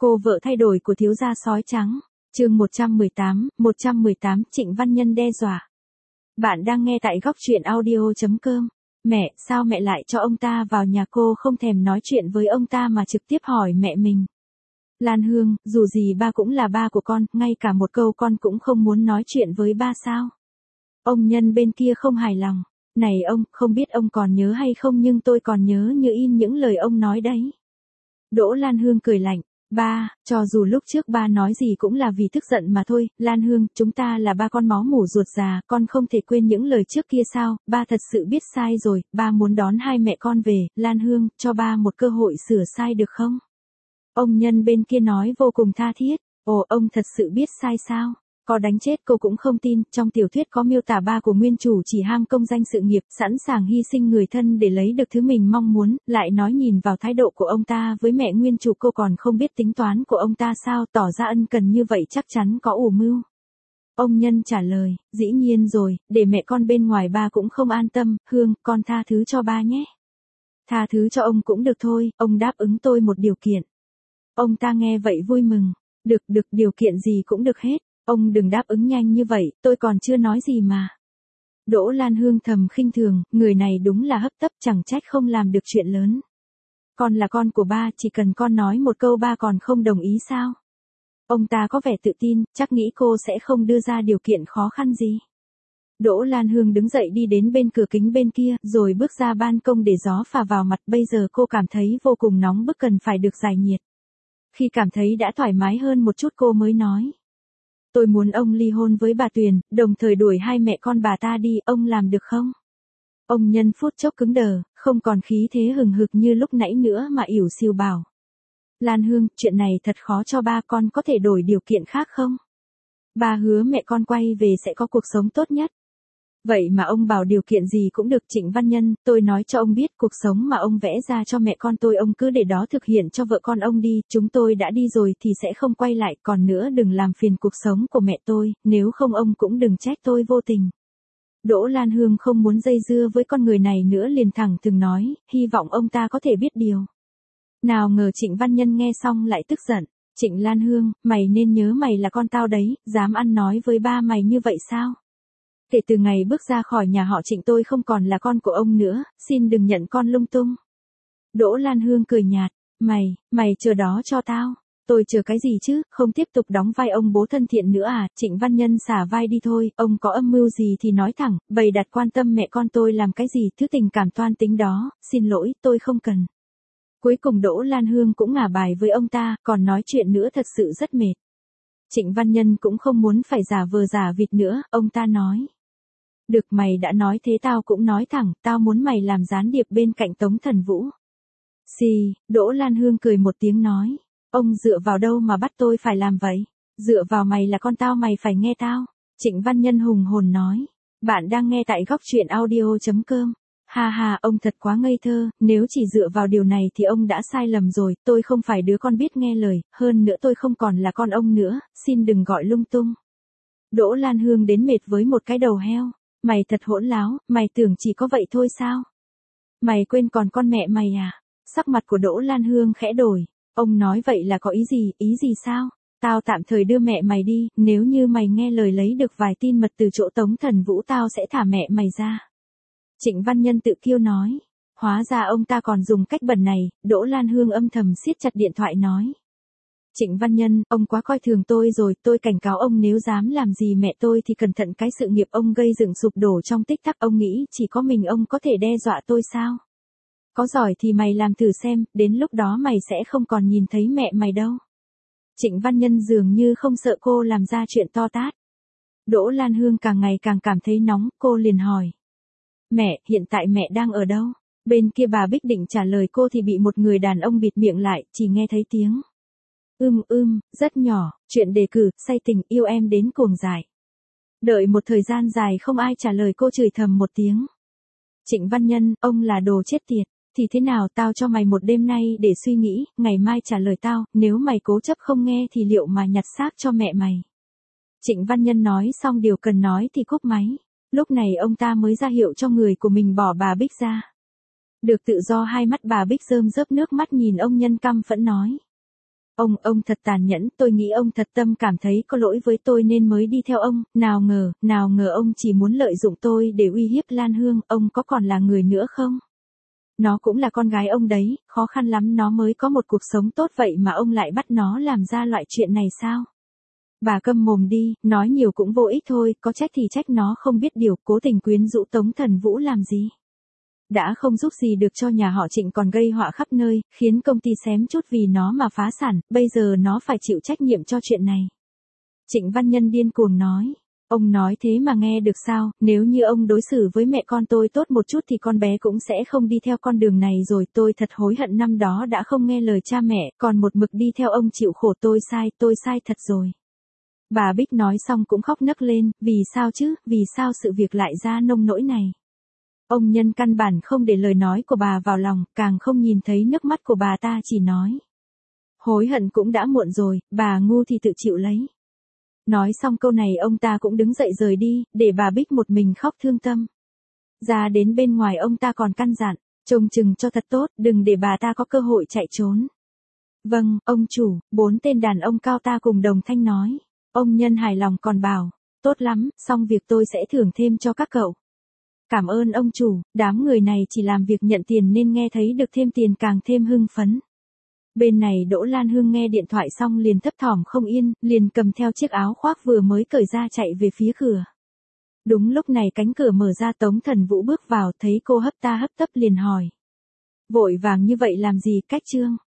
Cô vợ thay đổi của thiếu gia sói trắng. Chương 118, Trịnh Văn Nhân đe dọa. Bạn đang nghe tại góc truyện audio.com. Mẹ, sao mẹ lại cho ông ta vào nhà? Cô không thèm nói chuyện với ông ta mà trực tiếp hỏi mẹ mình. Lan Hương, dù gì ba cũng là ba của con, ngay cả một câu con cũng không muốn nói chuyện với ba sao? Ông Nhân bên kia không hài lòng. Này ông, không biết ông còn nhớ hay không nhưng tôi còn nhớ như in những lời ông nói đấy. Đỗ Lan Hương cười lạnh. Ba, cho dù lúc trước ba nói gì cũng là vì tức giận mà thôi, Lan Hương, chúng ta là ba con máu mủ ruột già, con không thể quên những lời trước kia sao, ba thật sự biết sai rồi, ba muốn đón hai mẹ con về, Lan Hương, cho ba một cơ hội sửa sai được không? Ông Nhân bên kia nói vô cùng tha thiết, ồ, ông thật sự biết sai sao? Có đánh chết cô cũng không tin, trong tiểu thuyết có miêu tả ba của nguyên chủ chỉ ham công danh sự nghiệp, sẵn sàng hy sinh người thân để lấy được thứ mình mong muốn, lại nói nhìn vào thái độ của ông ta với mẹ nguyên chủ cô còn không biết tính toán của ông ta sao, tỏ ra ân cần như vậy chắc chắn có ủ mưu. Ông Nhân trả lời, dĩ nhiên rồi, để mẹ con bên ngoài ba cũng không an tâm, Hương, con tha thứ cho ba nhé. Tha thứ cho ông cũng được thôi, ông đáp ứng tôi một điều kiện. Ông ta nghe vậy vui mừng, được, điều kiện gì cũng được hết. Ông đừng đáp ứng nhanh như vậy, tôi còn chưa nói gì mà. Đỗ Lan Hương thầm khinh thường, người này đúng là hấp tấp, chẳng trách không làm được chuyện lớn. Con là con của ba, chỉ cần con nói một câu ba còn không đồng ý sao? Ông ta có vẻ tự tin, chắc nghĩ cô sẽ không đưa ra điều kiện khó khăn gì. Đỗ Lan Hương đứng dậy đi đến bên cửa kính bên kia, rồi bước ra ban công để gió phả vào mặt, bây giờ cô cảm thấy vô cùng nóng bức cần phải được giải nhiệt. Khi cảm thấy đã thoải mái hơn một chút cô mới nói. Tôi muốn ông ly hôn với bà Tuyền, đồng thời đuổi hai mẹ con bà ta đi, ông làm được không? Ông Nhân phút chốc cứng đờ, không còn khí thế hừng hực như lúc nãy nữa mà ỉu xìu bảo. Lan Hương, chuyện này thật khó cho ba, con có thể đổi điều kiện khác không? Ba hứa mẹ con quay về sẽ có cuộc sống tốt nhất. Vậy mà ông bảo điều kiện gì cũng được. Trịnh Văn Nhân, tôi nói cho ông biết cuộc sống mà ông vẽ ra cho mẹ con tôi ông cứ để đó thực hiện cho vợ con ông đi, chúng tôi đã đi rồi thì sẽ không quay lại, còn nữa đừng làm phiền cuộc sống của mẹ tôi, nếu không ông cũng đừng trách tôi vô tình. Đỗ Lan Hương không muốn dây dưa với con người này nữa liền thẳng thừng nói, hy vọng ông ta có thể biết điều. Nào ngờ Trịnh Văn Nhân nghe xong lại tức giận, Trịnh Lan Hương, mày nên nhớ mày là con tao đấy, dám ăn nói với ba mày như vậy sao? Kể từ ngày bước ra khỏi nhà họ Trịnh tôi không còn là con của ông nữa, xin đừng nhận con lung tung. Đỗ Lan Hương cười nhạt, mày chờ đó cho tao. Tôi chờ cái gì chứ, không tiếp tục đóng vai ông bố thân thiện nữa à? Trịnh Văn Nhân xả vai đi thôi, ông có âm mưu gì thì nói thẳng, bày đặt quan tâm mẹ con tôi làm cái gì, thứ tình cảm toan tính đó, xin lỗi, tôi không cần. Cuối cùng Đỗ Lan Hương cũng ngả bài với ông ta, còn nói chuyện nữa thật sự rất mệt. Trịnh Văn Nhân cũng không muốn phải giả vờ giả vịt nữa, ông ta nói. Được, mày đã nói thế tao cũng nói thẳng, tao muốn mày làm gián điệp bên cạnh Tống Thần Vũ. Xì, Đỗ Lan Hương cười một tiếng nói, ông dựa vào đâu mà bắt tôi phải làm vậy? Dựa vào mày là con tao, mày phải nghe tao. Trịnh Văn Nhân hùng hồn nói, bạn đang nghe tại góc truyện audio.com. Ha ha, ông thật quá ngây thơ, nếu chỉ dựa vào điều này thì ông đã sai lầm rồi, tôi không phải đứa con biết nghe lời, hơn nữa tôi không còn là con ông nữa, xin đừng gọi lung tung. Đỗ Lan Hương đến mệt với một cái đầu heo. Mày thật hỗn láo, mày tưởng chỉ có vậy thôi sao? Mày quên còn con mẹ mày à? Sắc mặt của Đỗ Lan Hương khẽ đổi. Ông nói vậy là có ý gì sao? Tao tạm thời đưa mẹ mày đi, nếu như mày nghe lời lấy được vài tin mật từ chỗ Tống Thần Vũ tao sẽ thả mẹ mày ra. Trịnh Văn Nhân tự kiêu nói. Hóa ra ông ta còn dùng cách bẩn này, Đỗ Lan Hương âm thầm siết chặt điện thoại nói. Trịnh Văn Nhân, ông quá coi thường tôi rồi, tôi cảnh cáo ông nếu dám làm gì mẹ tôi thì cẩn thận cái sự nghiệp ông gây dựng sụp đổ trong tích tắc. Ông nghĩ chỉ có mình ông có thể đe dọa tôi sao? Có giỏi thì mày làm thử xem, đến lúc đó mày sẽ không còn nhìn thấy mẹ mày đâu. Trịnh Văn Nhân dường như không sợ cô làm ra chuyện to tát. Đỗ Lan Hương càng ngày càng cảm thấy nóng, cô liền hỏi. Mẹ, hiện tại mẹ đang ở đâu? Bên kia bà Bích định trả lời cô thì bị một người đàn ông bịt miệng lại, chỉ nghe thấy tiếng. Rất nhỏ, chuyện đề cử, say tình, yêu em đến cuồng dại. Đợi một thời gian dài không ai trả lời cô chửi thầm một tiếng. Trịnh Văn Nhân, ông là đồ chết tiệt, thì thế nào tao cho mày một đêm nay để suy nghĩ, ngày mai trả lời tao, nếu mày cố chấp không nghe thì liệu mà nhặt xác cho mẹ mày. Trịnh Văn Nhân nói xong điều cần nói thì cúp máy, lúc này ông ta mới ra hiệu cho người của mình bỏ bà Bích ra. Được tự do hai mắt bà Bích rơm rớp nước mắt nhìn ông Nhân căm phẫn nói. Ông thật tàn nhẫn, tôi nghĩ ông thật tâm cảm thấy có lỗi với tôi nên mới đi theo ông, nào ngờ ông chỉ muốn lợi dụng tôi để uy hiếp Lan Hương, ông có còn là người nữa không? Nó cũng là con gái ông đấy, khó khăn lắm nó mới có một cuộc sống tốt vậy mà ông lại bắt nó làm ra loại chuyện này sao? Bà câm mồm đi, nói nhiều cũng vô ích thôi, có trách thì trách nó không biết điều, cố tình quyến rũ Tống Thần Vũ làm gì. Đã không giúp gì được cho nhà họ Trịnh còn gây họa khắp nơi, khiến công ty xém chút vì nó mà phá sản, bây giờ nó phải chịu trách nhiệm cho chuyện này. Trịnh Văn Nhân điên cuồng nói. Ông nói thế mà nghe được sao, nếu như ông đối xử với mẹ con tôi tốt một chút thì con bé cũng sẽ không đi theo con đường này rồi, tôi thật hối hận năm đó đã không nghe lời cha mẹ, còn một mực đi theo ông chịu khổ, tôi sai thật rồi. Bà Bích nói xong cũng khóc nấc lên, vì sao chứ, vì sao sự việc lại ra nông nỗi này. Ông Nhân căn bản không để lời nói của bà vào lòng, càng không nhìn thấy nước mắt của bà ta, chỉ nói. Hối hận cũng đã muộn rồi, bà ngu thì tự chịu lấy. Nói xong câu này ông ta cũng đứng dậy rời đi, để bà Bích một mình khóc thương tâm. Ra đến bên ngoài ông ta còn căn dặn, trông chừng cho thật tốt, đừng để bà ta có cơ hội chạy trốn. Vâng, ông chủ, 4 tên đàn ông cao ta cùng đồng thanh nói. Ông Nhân hài lòng còn bảo, tốt lắm, xong việc tôi sẽ thưởng thêm cho các cậu. Cảm ơn ông chủ, đám người này chỉ làm việc nhận tiền nên nghe thấy được thêm tiền càng thêm hưng phấn. Bên này Đỗ Lan Hương nghe điện thoại xong liền thấp thỏm không yên, liền cầm theo chiếc áo khoác vừa mới cởi ra chạy về phía cửa. Đúng lúc này cánh cửa mở ra, Tống Thần Vũ bước vào, thấy cô hấp ta hấp tấp liền hỏi. Vội vàng như vậy làm gì, Cách Trương?